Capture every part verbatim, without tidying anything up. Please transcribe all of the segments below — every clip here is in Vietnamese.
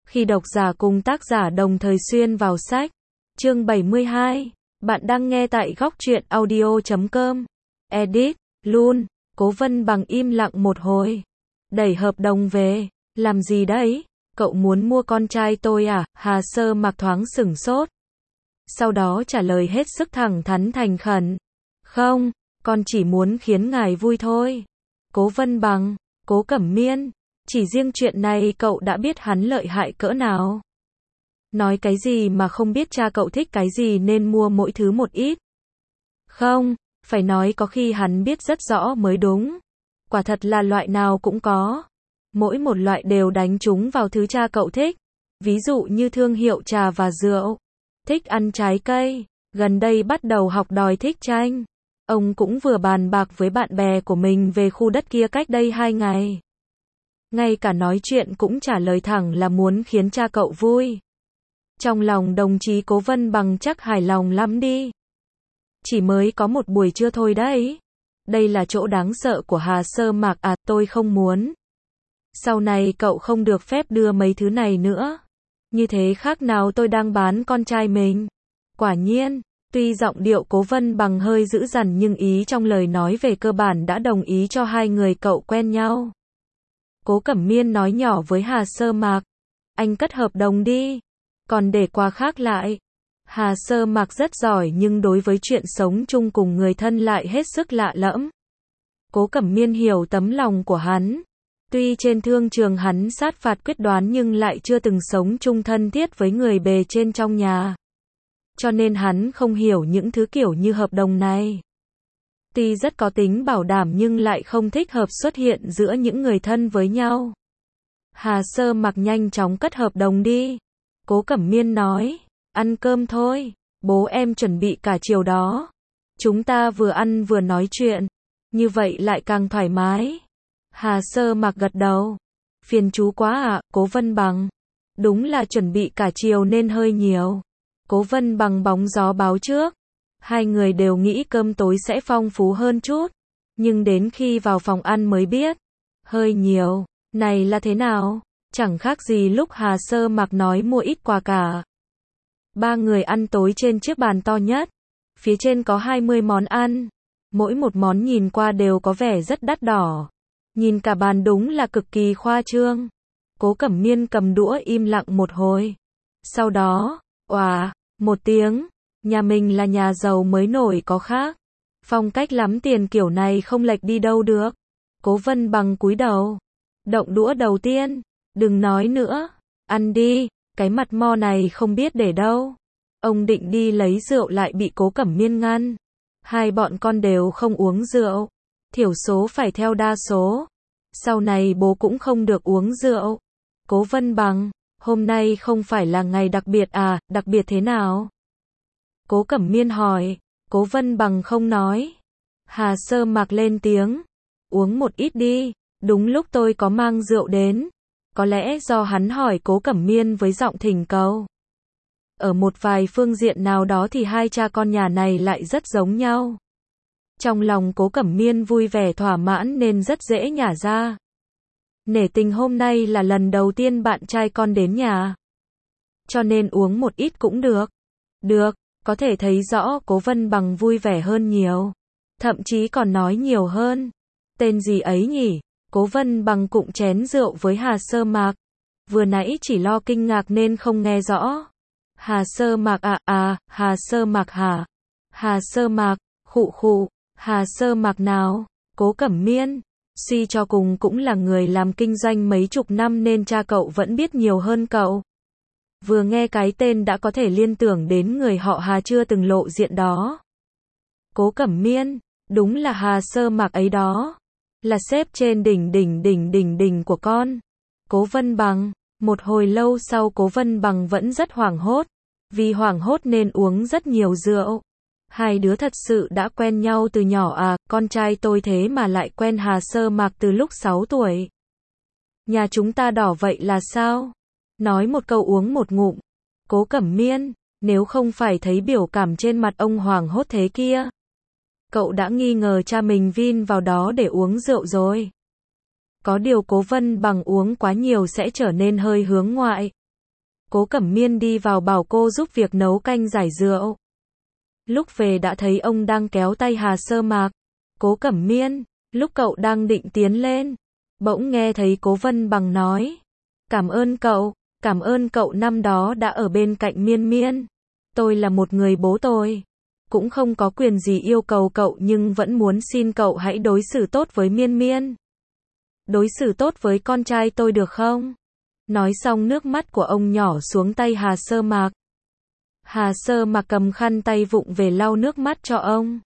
Khi độc giả cùng tác giả đồng thời xuyên vào sách. Chương bảy mươi hai. Bạn đang nghe tại góc truyện audio chấm com. Edit, luôn. Cố Vân Bằng im lặng một hồi. Đẩy hợp đồng về. Làm gì đấy? Cậu muốn mua con trai tôi à? Hà Sơ Mạc thoáng sửng sốt. Sau đó trả lời hết sức thẳng thắn thành khẩn. Không, con chỉ muốn khiến ngài vui thôi. Cố Vân Bằng, Cố Cẩm Miên, chỉ riêng chuyện này cậu đã biết hắn lợi hại cỡ nào. Nói cái gì mà không biết cha cậu thích cái gì nên mua mỗi thứ một ít. Không, phải nói có khi hắn biết rất rõ mới đúng. Quả thật là loại nào cũng có. Mỗi một loại đều đánh trúng vào thứ cha cậu thích. Ví dụ như thương hiệu trà và rượu. Thích ăn trái cây. Gần đây bắt đầu học đòi thích tranh. Ông cũng vừa bàn bạc với bạn bè của mình về khu đất kia cách đây hai ngày. Ngay cả nói chuyện cũng trả lời thẳng là muốn khiến cha cậu vui. Trong lòng đồng chí Cố Vân Bằng chắc hài lòng lắm đi. Chỉ mới có một buổi trưa thôi đấy. Đây là chỗ đáng sợ của Hà Sơ Mạc à, tôi không muốn. Sau này cậu không được phép đưa mấy thứ này nữa. Như thế khác nào tôi đang bán con trai mình. Quả nhiên, tuy giọng điệu Cố Vân Bằng hơi dữ dằn nhưng ý trong lời nói về cơ bản đã đồng ý cho hai người cậu quen nhau. Cố Cẩm Miên nói nhỏ với Hà Sơ Mạc. Anh cất hợp đồng đi. Còn để qua khác lại. Hà Sơ Mạc rất giỏi nhưng đối với chuyện sống chung cùng người thân lại hết sức lạ lẫm. Cố Cẩm Miên hiểu tấm lòng của hắn. Tuy trên thương trường hắn sát phạt quyết đoán nhưng lại chưa từng sống chung thân thiết với người bề trên trong nhà. Cho nên hắn không hiểu những thứ kiểu như hợp đồng này. Tuy rất có tính bảo đảm nhưng lại không thích hợp xuất hiện giữa những người thân với nhau. Hà Sơ Mạc nhanh chóng cất hợp đồng đi. Cố Cẩm Miên nói, ăn cơm thôi, bố em chuẩn bị cả chiều đó. Chúng ta vừa ăn vừa nói chuyện, như vậy lại càng thoải mái. Hà Sơ Mạc gật đầu. Phiền chú quá ạ, à, Cố Vân Bằng. Đúng là chuẩn bị cả chiều nên hơi nhiều. Cố Vân Bằng bóng gió báo trước. Hai người đều nghĩ cơm tối sẽ phong phú hơn chút. Nhưng đến khi vào phòng ăn mới biết. Hơi nhiều, này là thế nào? Chẳng khác gì lúc Hà Sơ Mạc nói mua ít quà cả. Ba người ăn tối trên chiếc bàn to nhất. Phía trên có hai mươi món ăn. Mỗi một món nhìn qua đều có vẻ rất đắt đỏ. Nhìn cả bàn đúng là cực kỳ khoa trương. Cố Cẩm Miên cầm đũa im lặng một hồi. Sau đó, oà, một tiếng. Nhà mình là nhà giàu mới nổi có khác. Phong cách lắm tiền kiểu này không lệch đi đâu được. Cố Vân Bằng cúi đầu. Động đũa đầu tiên. Đừng nói nữa. Ăn đi. Cái mặt mo này không biết để đâu. Ông định đi lấy rượu lại bị Cố Cẩm Miên ngăn. Hai bọn con đều không uống rượu. Thiểu số phải theo đa số. Sau này bố cũng không được uống rượu. Cố Vân Bằng. Hôm nay không phải là ngày đặc biệt à, đặc biệt thế nào? Cố Cẩm Miên hỏi. Cố Vân Bằng không nói. Hà Sơ Mạc lên tiếng. Uống một ít đi. Đúng lúc tôi có mang rượu đến. Có lẽ do hắn hỏi Cố Cẩm Miên với giọng thỉnh cầu. Ở một vài phương diện nào đó thì hai cha con nhà này lại rất giống nhau. Trong lòng Cố Cẩm Miên vui vẻ thỏa mãn nên rất dễ nhả ra. Nể tình hôm nay là lần đầu tiên bạn trai con đến nhà. Cho nên uống một ít cũng được. Được, có thể thấy rõ Cố Vân Bằng vui vẻ hơn nhiều. Thậm chí còn nói nhiều hơn. Tên gì ấy nhỉ? Cố Vân Bằng cụng chén rượu với Hà Sơ Mạc. Vừa nãy chỉ lo kinh ngạc nên không nghe rõ. Hà Sơ Mạc à à, Hà Sơ Mạc hả? Hà Sơ Mạc, khụ khụ, Hà Sơ Mạc nào? Cố Cẩm Miên, suy cho cùng cũng là người làm kinh doanh mấy chục năm nên cha cậu vẫn biết nhiều hơn cậu. Vừa nghe cái tên đã có thể liên tưởng đến người họ Hà chưa từng lộ diện đó. Cố Cẩm Miên, đúng là Hà Sơ Mạc ấy đó. Là sếp trên đỉnh đỉnh đỉnh đỉnh đỉnh của con. Cố Vân Bằng, một hồi lâu sau Cố Vân Bằng vẫn rất hoảng hốt. Vì hoảng hốt nên uống rất nhiều rượu. Hai đứa thật sự đã quen nhau từ nhỏ à, con trai tôi thế mà lại quen Hà Sơ Mạc từ lúc sáu tuổi. Nhà chúng ta đỏ vậy là sao? Nói một câu uống một ngụm. Cố Cẩm Miên, nếu không phải thấy biểu cảm trên mặt ông hoảng hốt thế kia. Cậu đã nghi ngờ cha mình vin vào đó để uống rượu rồi. Có điều Cố Vân Bằng uống quá nhiều sẽ trở nên hơi hướng ngoại. Cố Cẩm Miên đi vào bảo cô giúp việc nấu canh giải rượu. Lúc về đã thấy ông đang kéo tay Hà Sơ Mạc. Cố Cẩm Miên, lúc cậu đang định tiến lên, bỗng nghe thấy Cố Vân Bằng nói. Cảm ơn cậu, cảm ơn cậu năm đó đã ở bên cạnh Miên Miên. Tôi là một người bố tôi, cũng không có quyền gì yêu cầu cậu nhưng vẫn muốn xin cậu hãy đối xử tốt với Miên Miên. Đối xử tốt với con trai tôi được không? Nói xong nước mắt của ông nhỏ xuống tay Hà Sơ Mạc. Hà Sơ Mạc cầm khăn tay vụng về lau nước mắt cho ông.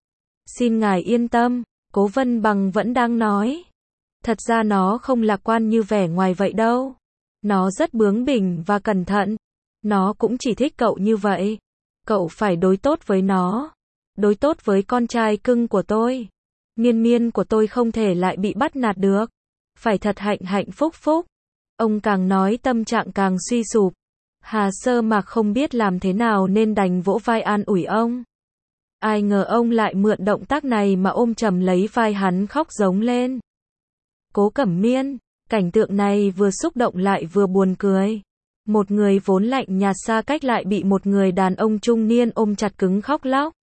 Xin ngài yên tâm, Cố Vân Bằng vẫn đang nói. Thật ra nó không lạc quan như vẻ ngoài vậy đâu. Nó rất bướng bỉnh và cẩn thận. Nó cũng chỉ thích cậu như vậy. Cậu phải đối tốt với nó. Đối tốt với con trai cưng của tôi. Miên Miên của tôi không thể lại bị bắt nạt được. Phải thật hạnh hạnh phúc phúc. Ông càng nói tâm trạng càng suy sụp. Hà Sơ Mạc không biết làm thế nào nên đành vỗ vai an ủi ông. Ai ngờ ông lại mượn động tác này mà ôm chầm lấy vai hắn khóc giống lên. Cố Cẩm Miên, cảnh tượng này vừa xúc động lại vừa buồn cười. Một người vốn lạnh nhạt xa cách lại bị một người đàn ông trung niên ôm chặt cứng khóc lóc.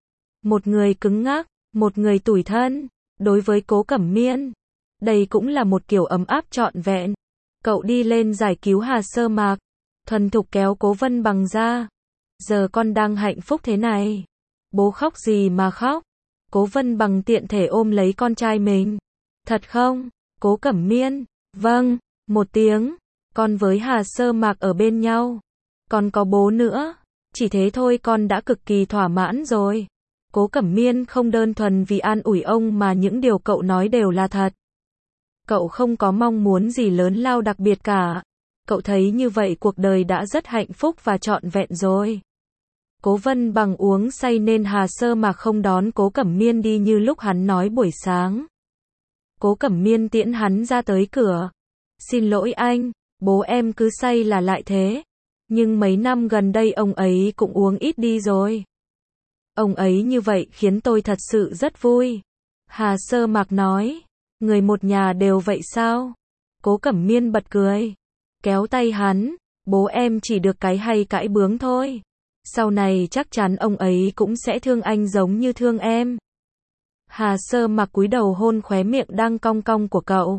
Một người cứng ngắc, một người tủi thân. Đối với Cố Cẩm Miên, đây cũng là một kiểu ấm áp trọn vẹn. Cậu đi lên giải cứu Hà Sơ Mạc, thuần thục kéo Cố Vân Bằng ra. Giờ con đang hạnh phúc thế này. Bố khóc gì mà khóc? Cố Vân Bằng tiện thể ôm lấy con trai mình. Thật không? Cố Cẩm Miên, vâng, một tiếng. Con với Hà Sơ Mạc ở bên nhau. Con có bố nữa. Chỉ thế thôi con đã cực kỳ thỏa mãn rồi. Cố Cẩm Miên không đơn thuần vì an ủi ông mà những điều cậu nói đều là thật. Cậu không có mong muốn gì lớn lao đặc biệt cả. Cậu thấy như vậy cuộc đời đã rất hạnh phúc và trọn vẹn rồi. Cố Vân Bằng uống say nên Hà Sơ Mạc không đón Cố Cẩm Miên đi như lúc hắn nói buổi sáng. Cố Cẩm Miên tiễn hắn ra tới cửa. Xin lỗi anh, bố em cứ say là lại thế. Nhưng mấy năm gần đây ông ấy cũng uống ít đi rồi. Ông ấy như vậy khiến tôi thật sự rất vui. Hà Sơ Mạc nói. Người một nhà đều vậy sao? Cố Cẩm Miên bật cười. Kéo tay hắn. Bố em chỉ được cái hay cãi bướng thôi. Sau này chắc chắn ông ấy cũng sẽ thương anh giống như thương em. Hà Sơ Mạc cúi đầu hôn khóe miệng đang cong cong của cậu.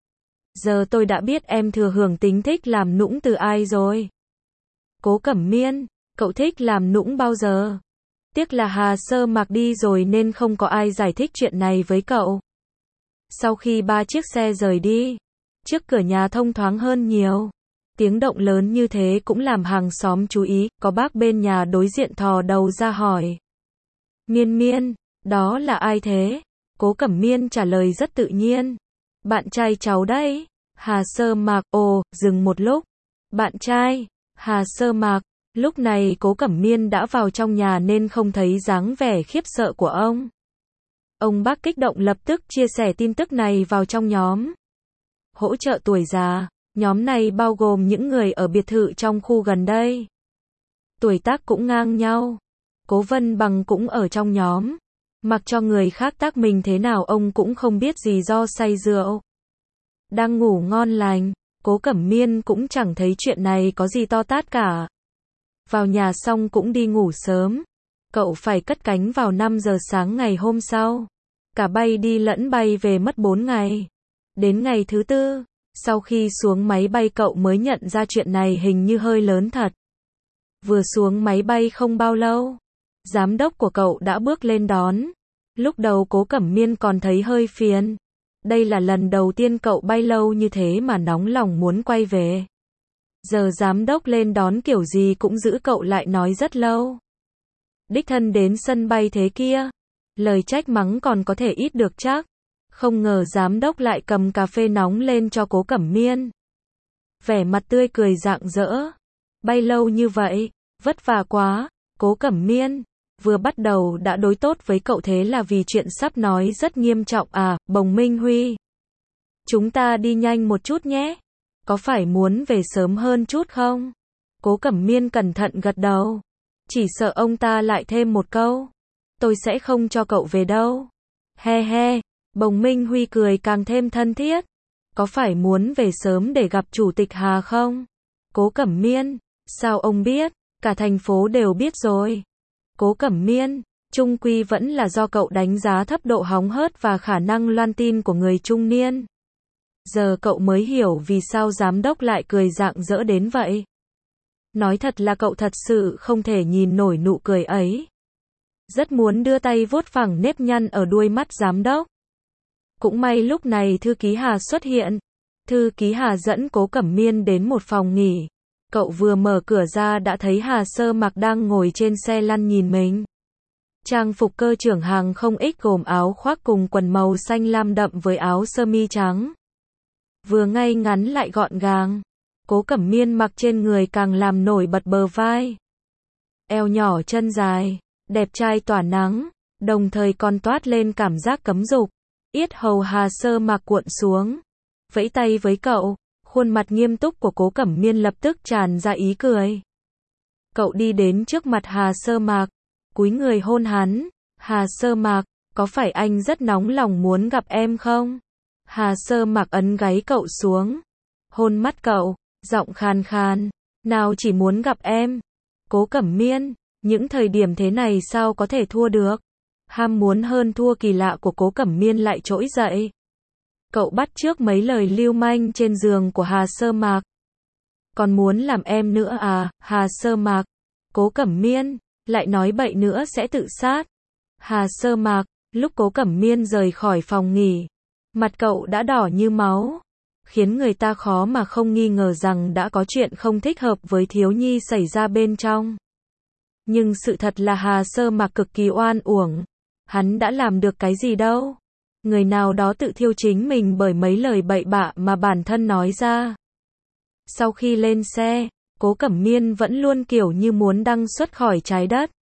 Giờ tôi đã biết em thừa hưởng tính thích làm nũng từ ai rồi. Cố Cẩm Miên, cậu thích làm nũng bao giờ? Tiếc là Hà Sơ Mạc đi rồi nên không có ai giải thích chuyện này với cậu. Sau khi ba chiếc xe rời đi, trước cửa nhà thông thoáng hơn nhiều. Tiếng động lớn như thế cũng làm hàng xóm chú ý, có bác bên nhà đối diện thò đầu ra hỏi. Miên Miên, đó là ai thế? Cố Cẩm Miên trả lời rất tự nhiên. Bạn trai cháu đấy. Hà Sơ Mạc, ồ, dừng một lúc. Bạn trai, Hà Sơ Mạc, lúc này Cố Cẩm Miên đã vào trong nhà nên không thấy dáng vẻ khiếp sợ của ông. Ông bác kích động lập tức chia sẻ tin tức này vào trong nhóm. Hỗ trợ tuổi già, nhóm này bao gồm những người ở biệt thự trong khu gần đây. Tuổi tác cũng ngang nhau. Cố Vân Bằng cũng ở trong nhóm. Mặc cho người khác tác mình thế nào ông cũng không biết gì do say rượu. Đang ngủ ngon lành, Cố Cẩm Miên cũng chẳng thấy chuyện này có gì to tát cả. Vào nhà xong cũng đi ngủ sớm. Cậu phải cất cánh vào năm giờ sáng ngày hôm sau. Cả bay đi lẫn bay về mất bốn ngày. Đến ngày thứ tư, sau khi xuống máy bay cậu mới nhận ra chuyện này hình như hơi lớn thật. Vừa xuống máy bay không bao lâu, giám đốc của cậu đã bước lên đón. Lúc đầu Cố Cẩm Miên còn thấy hơi phiền. Đây là lần đầu tiên cậu bay lâu như thế mà nóng lòng muốn quay về. Giờ giám đốc lên đón kiểu gì cũng giữ cậu lại nói rất lâu. Đích thân đến sân bay thế kia. Lời trách mắng còn có thể ít được chắc. Không ngờ giám đốc lại cầm cà phê nóng lên cho Cố Cẩm Miên. Vẻ mặt tươi cười rạng rỡ. Bay lâu như vậy, vất vả quá. Cố Cẩm Miên, vừa bắt đầu đã đối tốt với cậu thế là vì chuyện sắp nói rất nghiêm trọng à, Bồng Minh Huy. Chúng ta đi nhanh một chút nhé. Có phải muốn về sớm hơn chút không? Cố Cẩm Miên cẩn thận gật đầu. Chỉ sợ ông ta lại thêm một câu. Tôi sẽ không cho cậu về đâu. He he, Bồng Minh Huy cười càng thêm thân thiết. Có phải muốn về sớm để gặp Chủ tịch Hà không? Cố Cẩm Miên, sao ông biết? Cả thành phố đều biết rồi. Cố Cẩm Miên, chung quy vẫn là do cậu đánh giá thấp độ hóng hớt và khả năng loan tin của người trung niên. Giờ cậu mới hiểu vì sao giám đốc lại cười rạng rỡ đến vậy. Nói thật là cậu thật sự không thể nhìn nổi nụ cười ấy. Rất muốn đưa tay vuốt phẳng nếp nhăn ở đuôi mắt giám đốc. Cũng may lúc này thư ký Hà xuất hiện. Thư ký Hà dẫn Cố Cẩm Miên đến một phòng nghỉ. Cậu vừa mở cửa ra đã thấy Hà Sơ Mạc đang ngồi trên xe lăn nhìn mình. Trang phục cơ trưởng hàng không X gồm áo khoác cùng quần màu xanh lam đậm với áo sơ mi trắng. Vừa ngay ngắn lại gọn gàng. Cố Cẩm Miên mặc trên người càng làm nổi bật bờ vai. Eo nhỏ chân dài, đẹp trai tỏa nắng, đồng thời còn toát lên cảm giác cấm dục. Yết hầu Hà Sơ Mạc cuộn xuống, vẫy tay với cậu, khuôn mặt nghiêm túc của Cố Cẩm Miên lập tức tràn ra ý cười. Cậu đi đến trước mặt Hà Sơ Mạc, cúi người hôn hắn. Hà Sơ Mạc, có phải anh rất nóng lòng muốn gặp em không? Hà Sơ Mạc ấn gáy cậu xuống, hôn mắt cậu, giọng khàn khàn, nào chỉ muốn gặp em. Cố Cẩm Miên, những thời điểm thế này sao có thể thua được? Ham muốn hơn thua kỳ lạ của Cố Cẩm Miên lại trỗi dậy. Cậu bắt chước mấy lời lưu manh trên giường của Hà Sơ Mạc. Còn muốn làm em nữa à, Hà Sơ Mạc? Cố Cẩm Miên, lại nói bậy nữa sẽ tự sát. Hà Sơ Mạc, lúc Cố Cẩm Miên rời khỏi phòng nghỉ, mặt cậu đã đỏ như máu, khiến người ta khó mà không nghi ngờ rằng đã có chuyện không thích hợp với thiếu nhi xảy ra bên trong. Nhưng sự thật là Hà Sơ Mạc cực kỳ oan uổng. Hắn đã làm được cái gì đâu? Người nào đó tự thiêu chính mình bởi mấy lời bậy bạ mà bản thân nói ra. Sau khi lên xe, Cố Cẩm Miên vẫn luôn kiểu như muốn đăng xuất khỏi trái đất.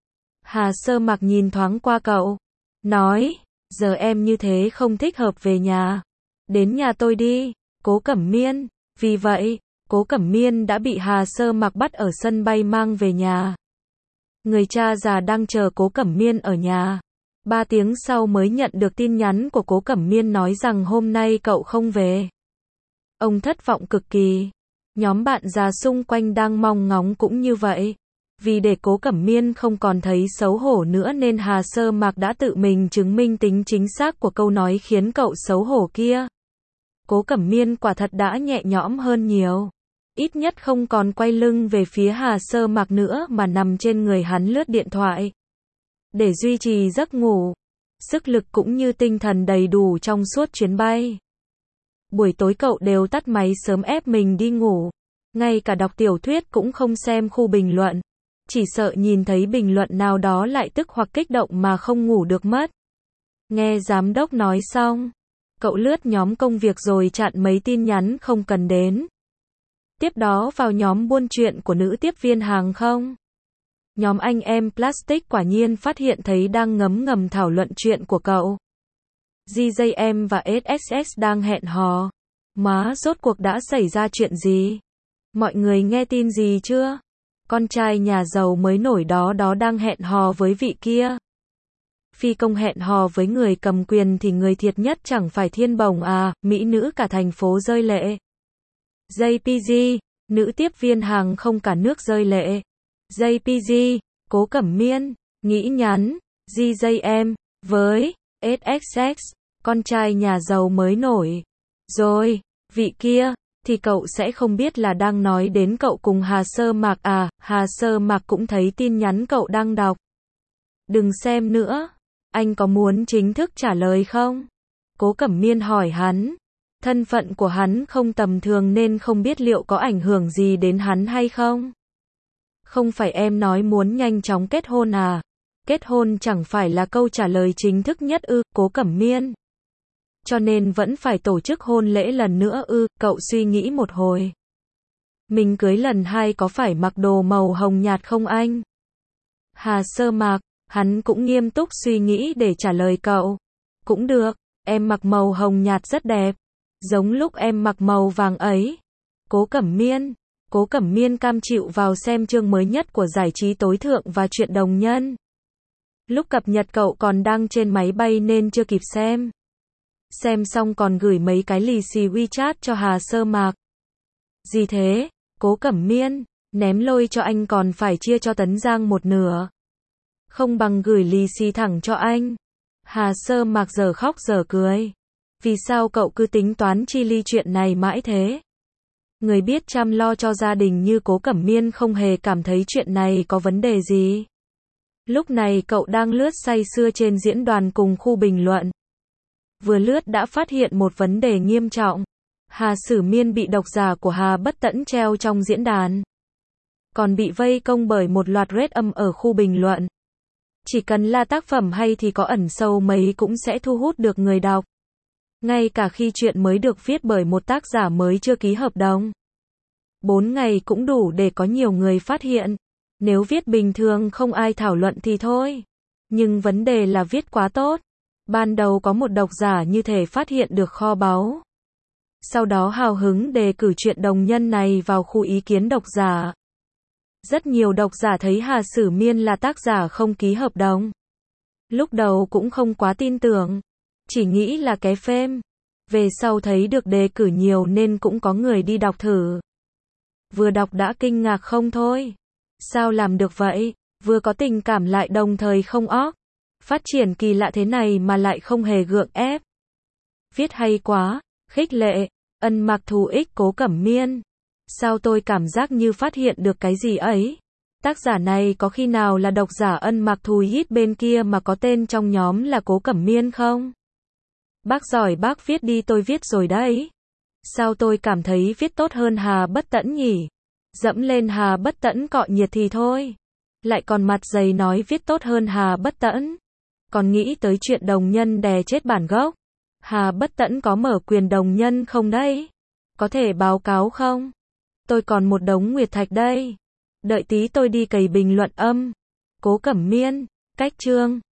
Hà Sơ Mạc nhìn thoáng qua cậu, nói, giờ em như thế không thích hợp về nhà. Đến nhà tôi đi, Cố Cẩm Miên. Vì vậy, Cố Cẩm Miên đã bị Hà Sơ Mạc bắt ở sân bay mang về nhà. Người cha già đang chờ Cố Cẩm Miên ở nhà. Ba tiếng sau mới nhận được tin nhắn của Cố Cẩm Miên nói rằng hôm nay cậu không về. Ông thất vọng cực kỳ. Nhóm bạn già xung quanh đang mong ngóng cũng như vậy. Vì để Cố Cẩm Miên không còn thấy xấu hổ nữa nên Hà Sơ Mạc đã tự mình chứng minh tính chính xác của câu nói khiến cậu xấu hổ kia. Cố Cẩm Miên quả thật đã nhẹ nhõm hơn nhiều. Ít nhất không còn quay lưng về phía Hà Sơ Mạc nữa mà nằm trên người hắn lướt điện thoại. Để duy trì giấc ngủ, sức lực cũng như tinh thần đầy đủ trong suốt chuyến bay. Buổi tối cậu đều tắt máy sớm ép mình đi ngủ. Ngay cả đọc tiểu thuyết cũng không xem khu bình luận. Chỉ sợ nhìn thấy bình luận nào đó lại tức hoặc kích động mà không ngủ được mất. Nghe giám đốc nói xong, cậu lướt nhóm công việc rồi chặn mấy tin nhắn không cần đến. Tiếp đó vào nhóm buôn chuyện của nữ tiếp viên hàng không. Nhóm anh em Plastic quả nhiên phát hiện thấy đang ngấm ngầm thảo luận chuyện của cậu. giê gi em và ét ét ét đang hẹn hò. Má, rốt cuộc đã xảy ra chuyện gì? Mọi người nghe tin gì chưa? Con trai nhà giàu mới nổi đó đó đang hẹn hò với vị kia. Phi công hẹn hò với người cầm quyền thì người thiệt nhất chẳng phải Thiên Bồng à, mỹ nữ cả thành phố rơi lệ. giê pê giê, nữ tiếp viên hàng không cả nước rơi lệ. giê pê giê, Cố Cẩm Miên, nghĩ nhắn, giê gi em, với, ét ét ét, con trai nhà giàu mới nổi. Rồi, vị kia, thì cậu sẽ không biết là đang nói đến cậu cùng Hà Sơ Mạc à, Hà Sơ Mạc cũng thấy tin nhắn cậu đang đọc. Đừng xem nữa, anh có muốn chính thức trả lời không? Cố Cẩm Miên hỏi hắn. Thân phận của hắn không tầm thường nên không biết liệu có ảnh hưởng gì đến hắn hay không. Không phải em nói muốn nhanh chóng kết hôn à? Kết hôn chẳng phải là câu trả lời chính thức nhất ư, Cố Cẩm Miên. Cho nên vẫn phải tổ chức hôn lễ lần nữa ư, cậu suy nghĩ một hồi. Mình cưới lần hai có phải mặc đồ màu hồng nhạt không anh? Hà Sơ Mạc, hắn cũng nghiêm túc suy nghĩ để trả lời cậu. Cũng được, em mặc màu hồng nhạt rất đẹp. Giống lúc em mặc màu vàng ấy. Cố Cẩm Miên. Cố Cẩm Miên cam chịu vào xem chương mới nhất của giải trí tối thượng và truyện đồng nhân. Lúc cập nhật cậu còn đang trên máy bay nên chưa kịp xem. Xem xong còn gửi mấy cái lì xì WeChat cho Hà Sơ Mạc. Gì thế? Cố Cẩm Miên, ném lôi cho anh còn phải chia cho Tấn Giang một nửa. Không bằng gửi lì xì thẳng cho anh. Hà Sơ Mạc giờ khóc giờ cười. Vì sao cậu cứ tính toán chi ly chuyện này mãi thế? Người biết chăm lo cho gia đình như Cố Cẩm Miên không hề cảm thấy chuyện này có vấn đề gì. Lúc này cậu đang lướt say sưa trên diễn đàn cùng khu bình luận. Vừa lướt đã phát hiện một vấn đề nghiêm trọng. Hà Sử Miên bị độc giả của Hà Bất Tẫn treo trong diễn đàn. Còn bị vây công bởi một loạt rết âm ở khu bình luận. Chỉ cần là tác phẩm hay thì có ẩn sâu mấy cũng sẽ thu hút được người đọc. Ngay cả khi chuyện mới được viết bởi một tác giả mới chưa ký hợp đồng. Bốn ngày cũng đủ để có nhiều người phát hiện. Nếu viết bình thường không ai thảo luận thì thôi. Nhưng vấn đề là viết quá tốt. Ban đầu có một độc giả như thể phát hiện được kho báu. Sau đó hào hứng đề cử chuyện đồng nhân này vào khu ý kiến độc giả. Rất nhiều độc giả thấy Hà Sử Miên là tác giả không ký hợp đồng. Lúc đầu cũng không quá tin tưởng. Chỉ nghĩ là cái phêm. Về sau thấy được đề cử nhiều nên cũng có người đi đọc thử. Vừa đọc đã kinh ngạc không thôi. Sao làm được vậy? Vừa có tình cảm lại đồng thời không óc. Phát triển kỳ lạ thế này mà lại không hề gượng ép. Viết hay quá, khích lệ, ân mặc thù ích Cố Cẩm Miên. Sao tôi cảm giác như phát hiện được cái gì ấy? Tác giả này có khi nào là độc giả ân mặc thù hít bên kia mà có tên trong nhóm là Cố Cẩm Miên không? Bác giỏi bác viết đi tôi viết rồi đấy. Sao tôi cảm thấy viết tốt hơn Hà Bất Tẫn nhỉ? Dẫm lên Hà Bất Tẫn cọ nhiệt thì thôi. Lại còn mặt dày nói viết tốt hơn Hà Bất Tẫn. Còn nghĩ tới chuyện đồng nhân đè chết bản gốc. Hà Bất Tẫn có mở quyền đồng nhân không đấy? Có thể báo cáo không? Tôi còn một đống nguyệt thạch đây. Đợi tí tôi đi cày bình luận âm. Cố Cẩm Miên, cách chương.